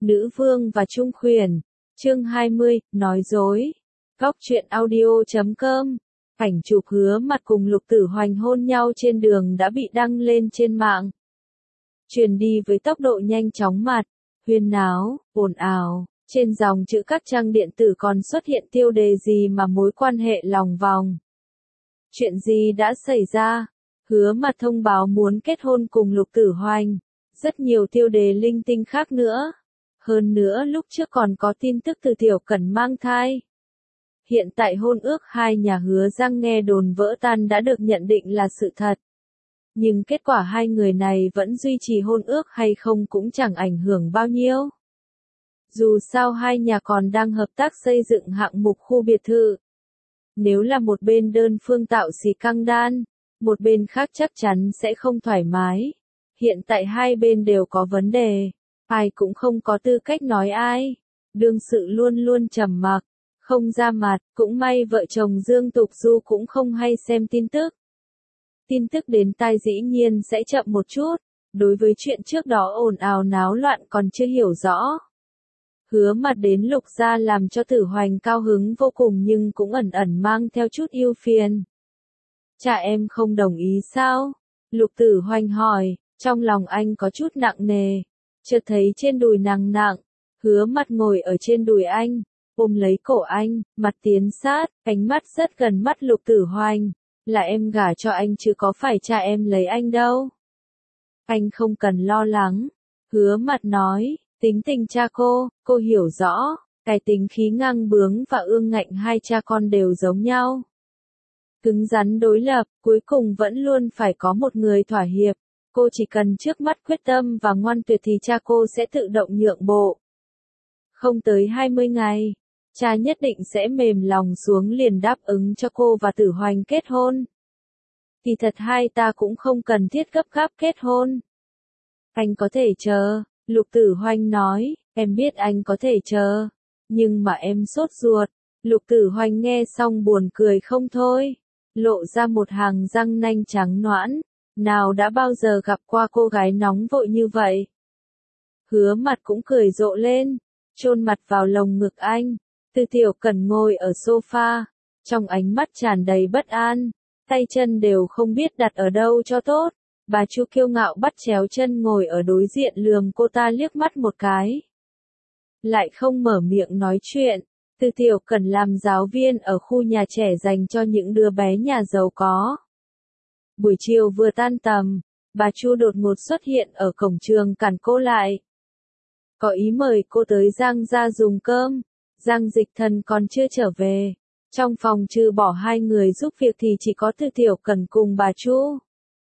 Nữ vương và trung khuyển. Chương 20, nói dối. Góc truyện audio.com. Ảnh chụp Hứa Mặt cùng Lục Tử Hoành hôn nhau trên đường đã bị đăng lên trên mạng. Truyền đi với tốc độ nhanh chóng mặt, huyên náo, ồn ào. Trên dòng chữ các trang điện tử còn xuất hiện tiêu đề gì mà mối quan hệ lòng vòng. Chuyện gì đã xảy ra? Hứa Mặt thông báo muốn kết hôn cùng Lục Tử Hoành. Rất nhiều tiêu đề linh tinh khác nữa. Hơn nữa lúc trước còn có tin tức từ Tiểu Cẩn mang thai. Hiện tại hôn ước hai nhà Hứa Giang nghe đồn vỡ tan đã được nhận định là sự thật. Nhưng kết quả hai người này vẫn duy trì hôn ước hay không cũng chẳng ảnh hưởng bao nhiêu. Dù sao hai nhà còn đang hợp tác xây dựng hạng mục khu biệt thự. Nếu là một bên đơn phương tạo xì căng đan, một bên khác chắc chắn sẽ không thoải mái. Hiện tại hai bên đều có vấn đề, ai cũng không có tư cách nói ai. Đương sự luôn luôn trầm mặc, không ra mặt, cũng may vợ chồng Dương Tục Du cũng không hay xem tin tức. Tin tức đến tai dĩ nhiên sẽ chậm một chút, đối với chuyện trước đó ồn ào náo loạn còn chưa hiểu rõ. Hứa Mặt đến Lục gia làm cho Tử Hoành cao hứng vô cùng nhưng cũng ẩn ẩn mang theo chút ưu phiền. Cha em không đồng ý sao? Lục Tử Hoành hỏi, trong lòng anh có chút nặng nề. Chợt thấy trên đùi nàng nặng, Hứa Mặt ngồi ở trên đùi anh, ôm lấy cổ anh, mặt tiến sát, ánh mắt rất gần mắt Lục Tử Hoành. Là em gả cho anh chứ có phải cha em lấy anh đâu. Anh không cần lo lắng. Hứa Mặt nói, tính tình cha cô hiểu rõ, cái tính khí ngang bướng và ương ngạnh hai cha con đều giống nhau. Cứng rắn đối lập, cuối cùng vẫn luôn phải có một người thỏa hiệp. Cô chỉ cần trước mắt quyết tâm và ngoan tuyệt thì cha cô sẽ tự động nhượng bộ. Không tới 20 ngày, cha nhất định sẽ mềm lòng xuống liền đáp ứng cho cô và Tử Hoành kết hôn. Thì thật hai ta cũng không cần thiết gấp gáp kết hôn. Anh có thể chờ, Lục Tử Hoành nói, em biết anh có thể chờ, nhưng mà em sốt ruột. Lục Tử Hoành nghe xong buồn cười không thôi, lộ ra một hàng răng nanh trắng nõn, nào đã bao giờ gặp qua cô gái nóng vội như vậy. Hứa Mặt cũng cười rộ lên, chôn mặt vào lồng ngực anh. Từ Tiểu Cẩn ngồi ở sofa, trong ánh mắt tràn đầy bất an, tay chân đều không biết đặt ở đâu cho tốt. Bà Chu kiêu ngạo bắt chéo chân ngồi ở đối diện lườm cô ta liếc mắt một cái. Lại không mở miệng nói chuyện. Từ Tiểu Cẩn làm giáo viên ở khu nhà trẻ dành cho những đứa bé nhà giàu có. Buổi chiều vừa tan tầm, bà Chu đột ngột xuất hiện ở cổng trường cản cô lại. Có ý mời cô tới Giang gia dùng cơm. Giang Dịch Thần còn chưa trở về. Trong phòng trừ bỏ hai người giúp việc thì chỉ có Từ Tiểu Cẩn cùng bà Chu.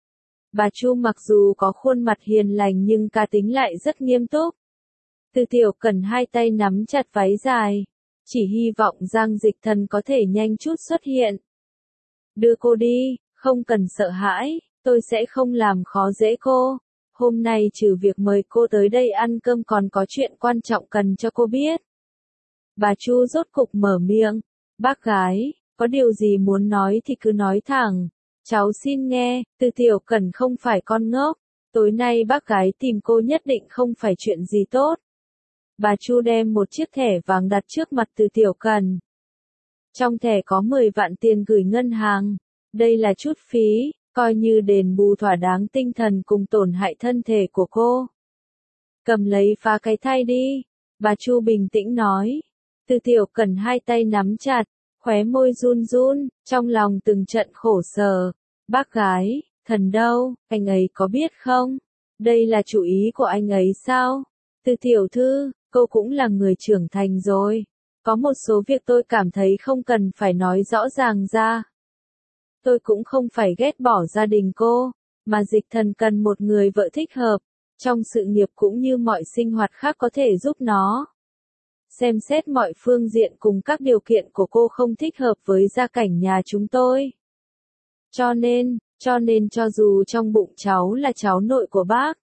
Bà Chu mặc dù có khuôn mặt hiền lành nhưng cá tính lại rất nghiêm túc. Từ Tiểu Cẩn hai tay nắm chặt váy dài, chỉ hy vọng Giang Dịch Thần có thể nhanh chút xuất hiện. Đưa cô đi, không cần sợ hãi, tôi sẽ không làm khó dễ cô. Hôm nay trừ việc mời cô tới đây ăn cơm còn có chuyện quan trọng cần cho cô biết. Bà Chu rốt cục mở miệng, bác gái, có điều gì muốn nói thì cứ nói thẳng. Cháu xin nghe, Từ Tiểu Cẩn không phải con ngốc, tối nay bác gái tìm cô nhất định không phải chuyện gì tốt. Bà Chu đem một chiếc thẻ vàng đặt trước mặt Từ Tiểu Cẩn. Trong thẻ có 10 vạn tiền gửi ngân hàng, đây là chút phí, coi như đền bù thỏa đáng tinh thần cùng tổn hại thân thể của cô. Cầm lấy phá cái thai đi, bà Chu bình tĩnh nói. Từ Tiểu Cẩn hai tay nắm chặt, khóe môi run run, trong lòng từng trận khổ sở. Bác gái, thần đâu, anh ấy có biết không? Đây là chủ ý của anh ấy sao? Từ tiểu thư, cô cũng là người trưởng thành rồi. Có một số việc tôi cảm thấy không cần phải nói rõ ràng ra. Tôi cũng không phải ghét bỏ gia đình cô, mà Dịch Thần cần một người vợ thích hợp, trong sự nghiệp cũng như mọi sinh hoạt khác có thể giúp nó. Xem xét mọi phương diện cùng các điều kiện của cô không thích hợp với gia cảnh nhà chúng tôi. Cho nên cho dù trong bụng cháu là cháu nội của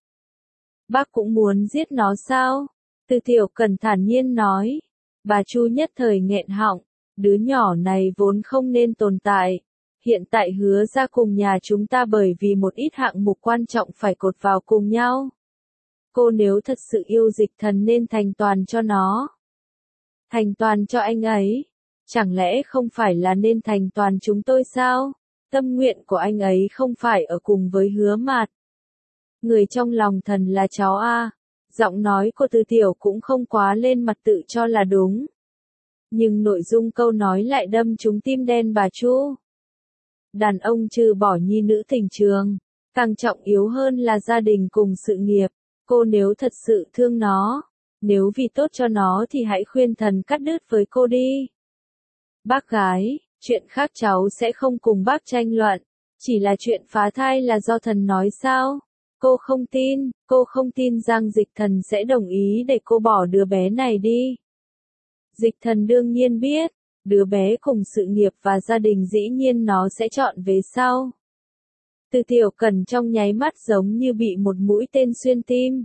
bác cũng muốn giết nó sao? Từ Tiểu Cẩn thản nhiên nói. Bà Chu nhất thời nghẹn họng, đứa nhỏ này vốn không nên tồn tại. Hiện tại Hứa ra cùng nhà chúng ta bởi vì một ít hạng mục quan trọng phải cột vào cùng nhau. Cô nếu thật sự yêu Dịch Thần nên thành toàn cho nó. Thành toàn cho anh ấy. Chẳng lẽ không phải là nên thành toàn chúng tôi sao? Tâm nguyện của anh ấy không phải ở cùng với Hứa Mạt. Người trong lòng thần là cháu a. Giọng nói của Từ Tiểu cũng không quá lên mặt tự cho là đúng. Nhưng nội dung câu nói lại đâm trúng tim đen bà Chu. Đàn ông trừ bỏ nhi nữ tình trường, càng trọng yếu hơn là gia đình cùng sự nghiệp. Cô nếu thật sự thương nó, nếu vì tốt cho nó thì hãy khuyên thần cắt đứt với cô đi. Bác gái, chuyện khác cháu sẽ không cùng bác tranh luận, chỉ là chuyện phá thai là do thần nói sao? Cô không tin rằng Dịch Thần sẽ đồng ý để cô bỏ đứa bé này đi. Dịch Thần đương nhiên biết, đứa bé cùng sự nghiệp và gia đình dĩ nhiên nó sẽ chọn về sau. Từ Tiểu Cần trong nháy mắt giống như bị một mũi tên xuyên tim.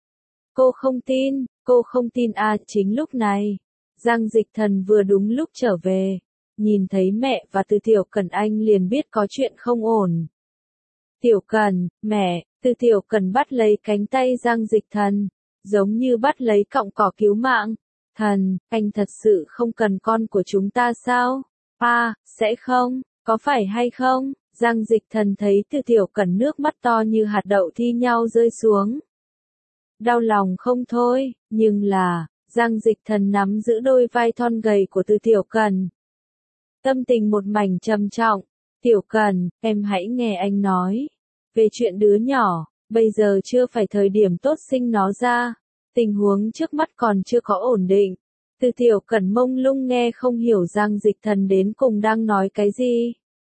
Cô không tin à. Chính lúc này, Giang Dịch Thần vừa đúng lúc trở về, nhìn thấy mẹ và Từ Tiểu Cần anh liền biết có chuyện không ổn. Tiểu Cần, mẹ. Từ Tiểu Cần bắt lấy cánh tay Giang Dịch Thần, giống như bắt lấy cọng cỏ cứu mạng. Thần, anh thật sự không cần con của chúng ta sao? Sẽ không, có phải hay không? Giang Dịch Thần thấy Từ Tiểu Cần nước mắt to như hạt đậu thi nhau rơi xuống. Đau lòng không thôi, nhưng là, Giang Dịch Thần nắm giữ đôi vai thon gầy của Từ Tiểu Cần. Tâm tình một mảnh trầm trọng. Tiểu Cần, em hãy nghe anh nói. Về chuyện đứa nhỏ, bây giờ chưa phải thời điểm tốt sinh nó ra. Tình huống trước mắt còn chưa có ổn định. Từ Tiểu Cần mông lung nghe không hiểu Giang Dịch Thần đến cùng đang nói cái gì.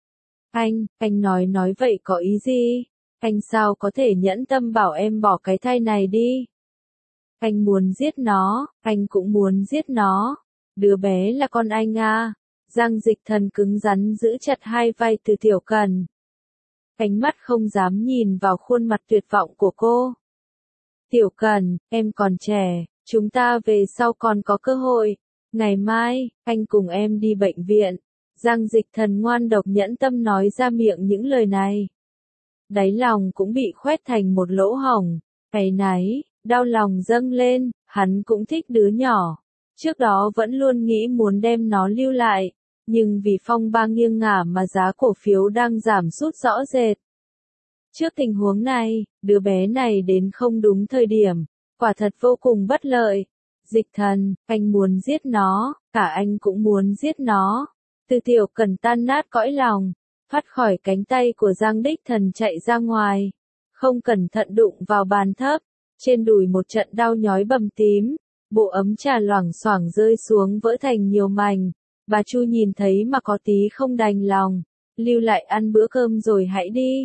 Anh nói vậy có ý gì? Anh sao có thể nhẫn tâm bảo em bỏ cái thai này đi? Anh muốn giết nó, anh cũng muốn giết nó. Đứa bé là con anh à? Giang Dịch Thần cứng rắn giữ chặt hai vai Từ Tiểu Cần. Ánh mắt không dám nhìn vào khuôn mặt tuyệt vọng của cô. Tiểu Cần, em còn trẻ, chúng ta về sau còn có cơ hội. Ngày mai, anh cùng em đi bệnh viện. Giang Dịch Thần ngoan độc nhẫn tâm nói ra miệng những lời này. Đáy lòng cũng bị khoét thành một lỗ hổng. Áy náy, đau lòng dâng lên, hắn cũng thích đứa nhỏ. Trước đó vẫn luôn nghĩ muốn đem nó lưu lại. Nhưng vì phong ba nghiêng ngả mà giá cổ phiếu đang giảm sút rõ rệt. Trước tình huống này, đứa bé này đến không đúng thời điểm, quả thật vô cùng bất lợi. Dịch Thần, anh muốn giết nó, cả anh cũng muốn giết nó. Từ Tiểu Cần tan nát cõi lòng, thoát khỏi cánh tay của Giang Đích Thần chạy ra ngoài. Không cẩn thận đụng vào bàn thấp, trên đùi một trận đau nhói bầm tím, bộ ấm trà loảng xoảng rơi xuống vỡ thành nhiều mảnh. Bà Chu nhìn thấy mà có tí không đành lòng, lưu lại ăn bữa cơm rồi hãy đi.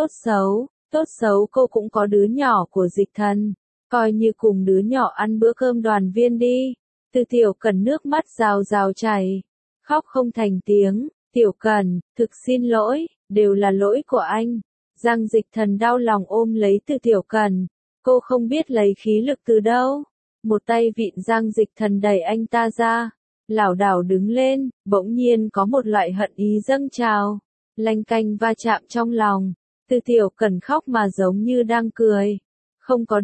Tốt xấu cô cũng có đứa nhỏ của Dịch Thần, coi như cùng đứa nhỏ ăn bữa cơm đoàn viên đi. Từ Tiểu Cần nước mắt rào rào chảy, khóc không thành tiếng. Tiểu Cần, thực xin lỗi, đều là lỗi của anh. Giang Dịch Thần đau lòng ôm lấy Từ Tiểu Cần, cô không biết lấy khí lực từ đâu. Một tay vịn Giang Dịch Thần đẩy anh ta ra, lảo đảo đứng lên, bỗng nhiên có một loại hận ý dâng trào, lanh canh va chạm trong lòng. Từ Tiểu Cần khóc mà giống như đang cười. Không có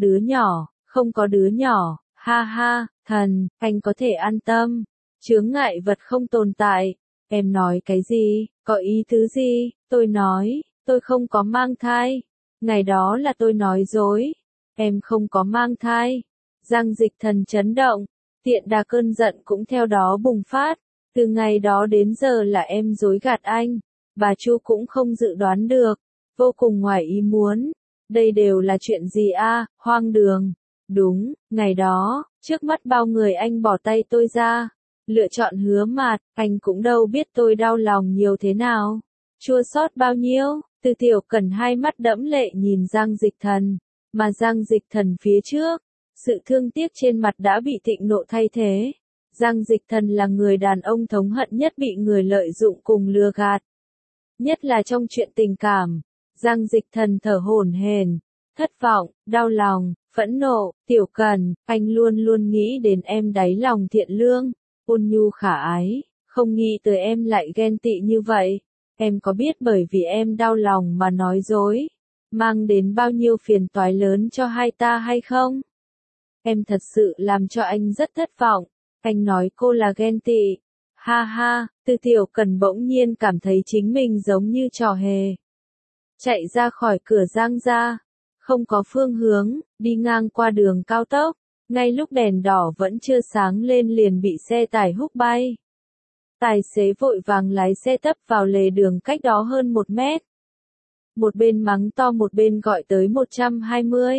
đứa nhỏ, ha ha, thần, anh có thể an tâm. Chướng ngại vật không tồn tại. Em nói cái gì, có ý tứ gì? Tôi nói, tôi không có mang thai. Ngày đó là tôi nói dối. Em không có mang thai. Giang Dịch Thần chấn động, tiện đà cơn giận cũng theo đó bùng phát. Từ ngày đó đến giờ là em dối gạt anh. Bà Chu cũng không dự đoán được. Vô cùng ngoài ý muốn. Đây đều là chuyện gì a? Hoang đường. Đúng, ngày đó, trước mắt bao người anh bỏ tay tôi ra. Lựa chọn Hứa Mạt, anh cũng đâu biết tôi đau lòng nhiều thế nào. Chua xót bao nhiêu. Từ Tiểu Cần hai mắt đẫm lệ nhìn Giang Dịch Thần. Mà Giang Dịch Thần phía trước, sự thương tiếc trên mặt đã bị thịnh nộ thay thế. Giang Dịch Thần là người đàn ông thống hận nhất bị người lợi dụng cùng lừa gạt. Nhất là trong chuyện tình cảm. Giang Dịch Thần thở hổn hển, thất vọng, đau lòng, phẫn nộ. Tiểu Cần, anh luôn luôn nghĩ đến em đáy lòng thiện lương, ôn nhu khả ái, không nghĩ tới em lại ghen tị như vậy. Em có biết bởi vì em đau lòng mà nói dối. mang đến bao nhiêu phiền toái lớn cho hai ta hay không? Em thật sự làm cho anh rất thất vọng, anh nói cô là ghen tị. Ha ha, Từ Tiểu Cần bỗng nhiên cảm thấy chính mình giống như trò hề. Chạy ra khỏi cửa Giang gia, không có phương hướng, đi ngang qua đường cao tốc, ngay lúc đèn đỏ vẫn chưa sáng lên liền bị xe tải húc bay. Tài xế vội vàng lái xe tấp vào lề đường cách đó hơn 1 mét. Một bên mắng to một bên gọi tới 120.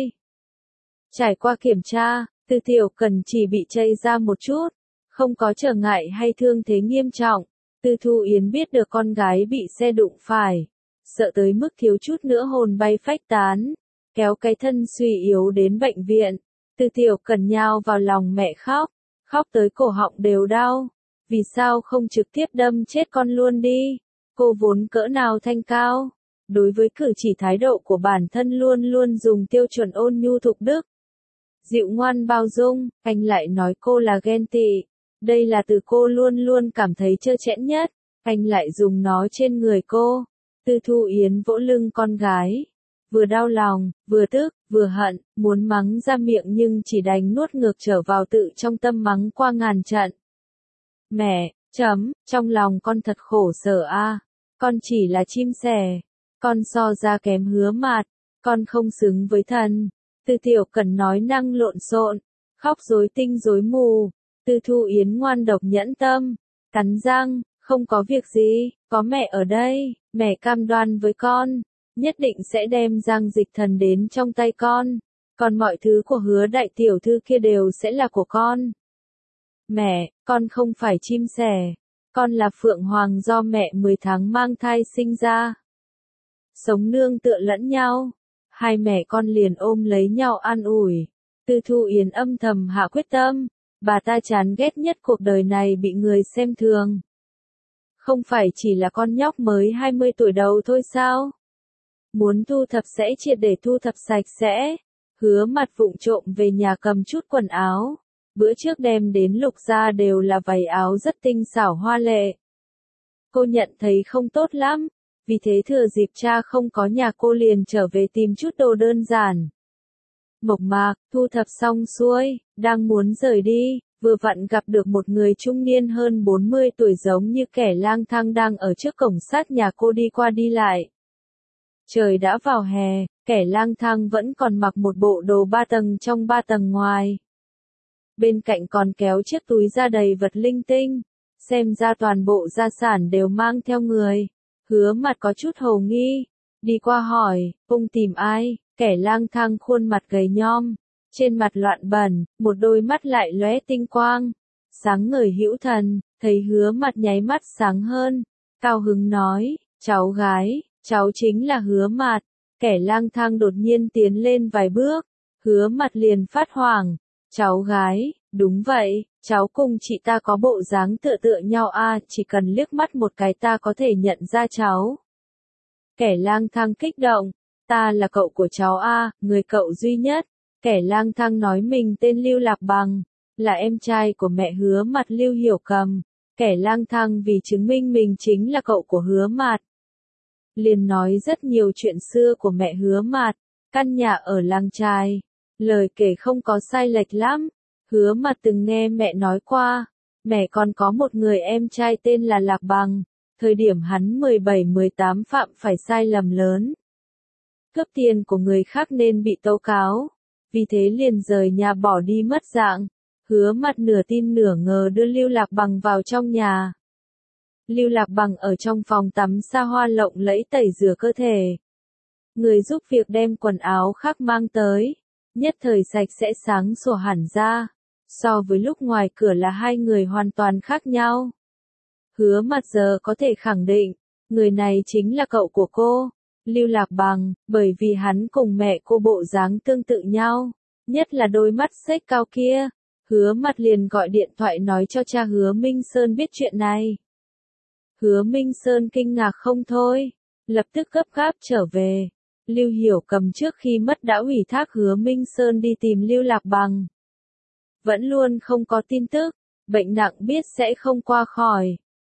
Trải qua kiểm tra, Từ Tiểu Cần chỉ bị chây ra một chút, không có trở ngại hay thương thế nghiêm trọng. Từ Thu Yến biết được con gái bị xe đụng phải, sợ tới mức thiếu chút nữa hồn bay phách tán, kéo cái thân suy yếu đến bệnh viện. Từ Tiểu Cần nhào vào lòng mẹ khóc, khóc tới cổ họng đều đau. Vì sao không trực tiếp đâm chết con luôn đi? Cô vốn cỡ nào thanh cao, đối với cử chỉ thái độ của bản thân luôn luôn dùng tiêu chuẩn ôn nhu thục đức, dịu ngoan bao dung, anh lại nói cô là ghen tị. Đây là từ cô luôn luôn cảm thấy trơ trẽn nhất, anh lại dùng nó trên người cô. Từ Thu Yến vỗ lưng con gái, vừa đau lòng, vừa tức, vừa hận, muốn mắng ra miệng nhưng chỉ đành nuốt ngược trở vào tự trong tâm mắng qua ngàn trận. Mẹ, trong lòng con thật khổ sở a, con chỉ là chim sẻ, con so ra kém Hứa Mạt, con không xứng với thần. Từ Tiểu Cần nói năng lộn xộn, khóc rối tinh rối mù. Từ Thu Yến ngoan độc nhẫn tâm, cắn răng, không có việc gì, có mẹ ở đây, mẹ cam đoan với con, nhất định sẽ đem Giang Dịch Thần đến trong tay con, còn mọi thứ của Hứa đại tiểu thư kia đều sẽ là của con. Mẹ, con không phải chim sẻ, con là Phượng Hoàng do mẹ 10 tháng mang thai sinh ra. Sống nương tựa lẫn nhau, hai mẹ con liền ôm lấy nhau an ủi. Từ Thu Yến âm thầm hạ quyết tâm, bà ta chán ghét nhất cuộc đời này bị người xem thường. Không phải chỉ là con nhóc mới 20 tuổi đầu thôi sao? Muốn thu thập sẽ triệt để thu thập sạch sẽ. Hứa Mặt vụng trộm về nhà cầm chút quần áo. Bữa trước đem đến Lục gia đều là váy áo rất tinh xảo hoa lệ. Cô nhận thấy không tốt lắm, vì thế thừa dịp cha không có nhà cô liền trở về tìm chút đồ đơn giản. Mộc mạc, thu thập xong xuôi, đang muốn rời đi, vừa vặn gặp được một người trung niên hơn 40 tuổi giống như kẻ lang thang đang ở trước cổng sát nhà cô đi qua đi lại. Trời đã vào hè, kẻ lang thang vẫn còn mặc một bộ đồ 3 tầng trong 3 tầng ngoài. Bên cạnh còn kéo chiếc túi da đầy vật linh tinh, xem ra toàn bộ gia sản đều mang theo người. Hứa Mặt có chút hồ nghi, đi qua hỏi, ông tìm ai? Kẻ lang thang khuôn mặt gầy nhom, trên mặt loạn bẩn, một đôi mắt lại lóe tinh quang, sáng ngời hữu thần, thấy Hứa Mặt nháy mắt sáng hơn, cao hứng nói, cháu gái, cháu chính là Hứa Mặt. Kẻ lang thang đột nhiên tiến lên vài bước, Hứa Mặt liền phát hoảng, cháu gái, đúng vậy, cháu cùng chị ta có bộ dáng tựa tựa nhau a, chỉ cần liếc mắt một cái ta có thể nhận ra cháu. Kẻ lang thang kích động, ta là cậu của cháu a, người cậu duy nhất. Kẻ lang thang nói mình tên Lưu Lạc Bằng, là em trai của mẹ Hứa Mặt Lưu Hiểu Cầm. Kẻ lang thang vì chứng minh mình chính là cậu của Hứa Mạt, liền nói rất nhiều chuyện xưa của mẹ Hứa Mạt, căn nhà ở làng trài, lời kể không có sai lệch lắm. Hứa Mạt từng nghe mẹ nói qua, mẹ còn có một người em trai tên là Lạc Bằng, thời điểm hắn 17-18 phạm phải sai lầm lớn, cướp tiền của người khác nên bị tố cáo, vì thế liền rời nhà bỏ đi mất dạng. Hứa Mặt nửa tin nửa ngờ đưa Lưu Lạc Bằng vào trong nhà. Lưu Lạc Bằng ở trong phòng tắm xa hoa lộng lẫy tẩy rửa cơ thể. Người giúp việc đem quần áo khác mang tới, nhất thời sạch sẽ sáng sủa hẳn ra. So với lúc ngoài cửa là hai người hoàn toàn khác nhau. Hứa Mặt giờ có thể khẳng định, người này chính là cậu của cô, Lưu Lạc Bằng, bởi vì hắn cùng mẹ cô bộ dáng tương tự nhau, nhất là đôi mắt xếch cao kia. Hứa Mặt liền gọi điện thoại nói cho cha Hứa Minh Sơn biết chuyện này. Hứa Minh Sơn kinh ngạc không thôi, lập tức gấp gáp trở về. Lưu Hiểu Cầm trước khi mất đã ủy thác Hứa Minh Sơn đi tìm Lưu Lạc Bằng. Vẫn luôn không có tin tức, bệnh nặng biết sẽ không qua khỏi.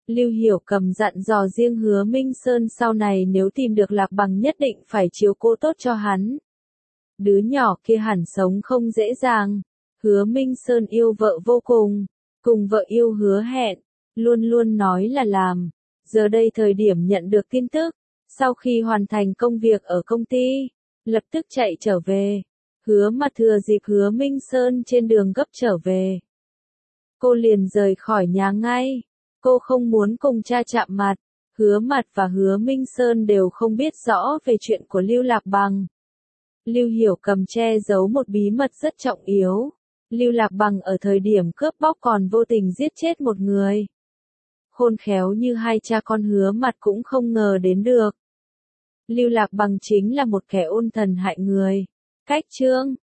Lưu Hiểu Cầm dặn dò riêng Hứa Minh Sơn sau này nếu tìm được Lạc Bằng nhất định phải chiếu cố tốt cho hắn. Đứa nhỏ kia hẳn sống không dễ dàng. Hứa Minh Sơn yêu vợ vô cùng vợ yêu hứa hẹn, luôn luôn nói là làm. Giờ đây thời điểm nhận được tin tức, sau khi hoàn thành công việc ở công ty, lập tức chạy trở về. Hứa Mặt thừa dịp Hứa Minh Sơn trên đường gấp trở về, cô liền rời khỏi nhà ngay. Cô không muốn cùng cha chạm mặt. Hứa Mặt và Hứa Minh Sơn đều không biết rõ về chuyện của Lưu Lạc Bằng. Lưu Hiểu Cầm che giấu một bí mật rất trọng yếu. Lưu Lạc Bằng ở thời điểm cướp bóc còn vô tình giết chết một người. Khôn khéo như hai cha con Hứa Mặt cũng không ngờ đến được. Lưu Lạc Bằng chính là một kẻ ôn thần hại người. Cách chương